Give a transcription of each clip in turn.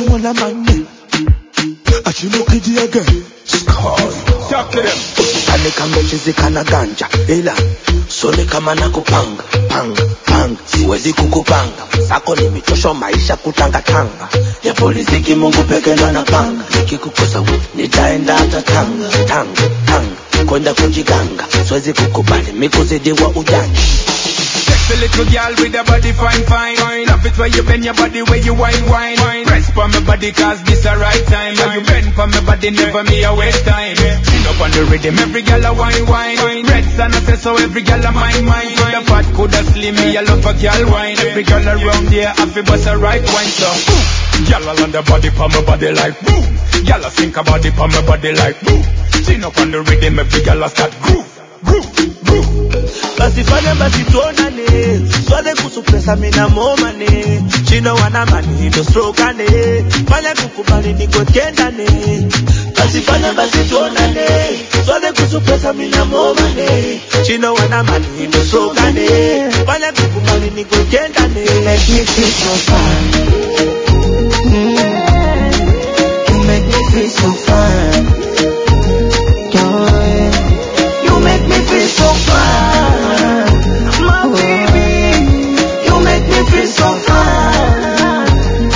wanna man. Achimukiji again. Talk to them. Usitane kama chizika na ganja. Ila sone kama nakupanga. Panga siwezi kukupanga. Sako nimechosha maisha kutanga tanga. Ya polisi kimungu peke ndo anapanga. Nikikukosa nitaenda hata tanga. Kwenda kujiganga. Siwezi kukubali mikuzidi wa ujanja. Sexy little girl with a body fine. Love it where you bend your body, where you wine. Press for my body cause this a right time. When you bend for my body, never me a waste time. Sit up on the rhythm, every girl a wine. Red sun I say so every girl a mine. Coulda fat, coulda slim, me a love a girl wine. Every girl around here, I feel bust a right wine. So, girl all on the body, pa my body like boom. Girl a think about it, pa my body like boom. Sit up on the rhythm, every girl a start groove. Basi fanya basi tuonane. Swade kusupresa mina momane. Chino wana mani ndo strokane. Fanya kukubali niko kendane. Basi fanya basi tuonane. Swade kusupresa mina momane. Chino wana mani ndo strokane. Fanya kukubali niko kendane. You make me feel so fine. You make me feel so fine. You make me feel so fine, my baby. You make me feel so fine.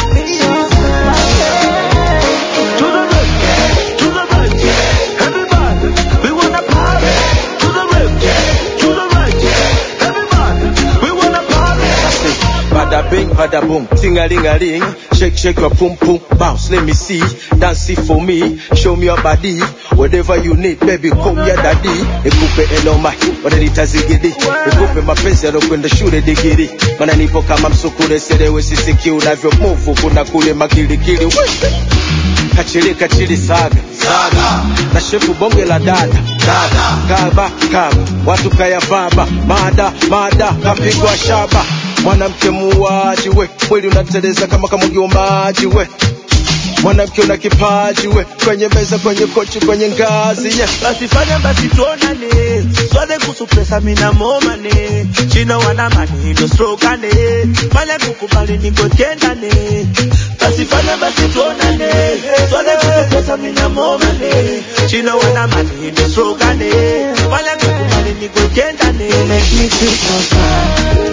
To the right, everybody, we wanna party. To the left, to the right, everybody, we wanna party. Bada bing, bada boom, ting-a-ling-a-ling. Shake your pum pum, bounce, let me see. Dance it for me, show me your body. Whatever you need, baby, come your daddy. Nikupe enoma, wananita zigidi. Nikupe mapenzi yalokwenda shule digiri. Mana nipo kama msukule serewe sisiki unavyo move kuna kule makilikili. Kachili saga. Na shefu bonge la dada. Kaba, watu kaya baba. Mada, kapigwa shaba. Mwanamke muwaji we, mwili unateleza kama kamugio maji we. Mwanamke una kipaji we, kwenye meza, kwenye kochi, kwenye ngazi yeah. Basi fanya basi tuonane. Swade kusupresa mina momane. Chino wana mani ndo strokane. Fanya kukubali niko kendane. Basi fanya basi tuonane. Swade kusupresa mina momane. Chino wana mani ndo strokane. Fanya kukubali niko kendane. You make me feel so fine.